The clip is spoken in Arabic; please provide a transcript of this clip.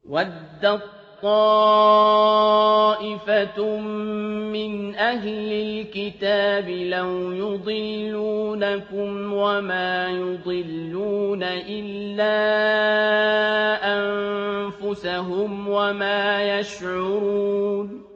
وَدَّت طَّائِفَةٌ مِّنْ أَهْلِ الْكِتَابِ لَوْ يُضِلُّونَكُمْ وَمَا يُضِلُّونَ إِلَّا أَنفُسَهُمْ وَمَا يَشْعُرُونَ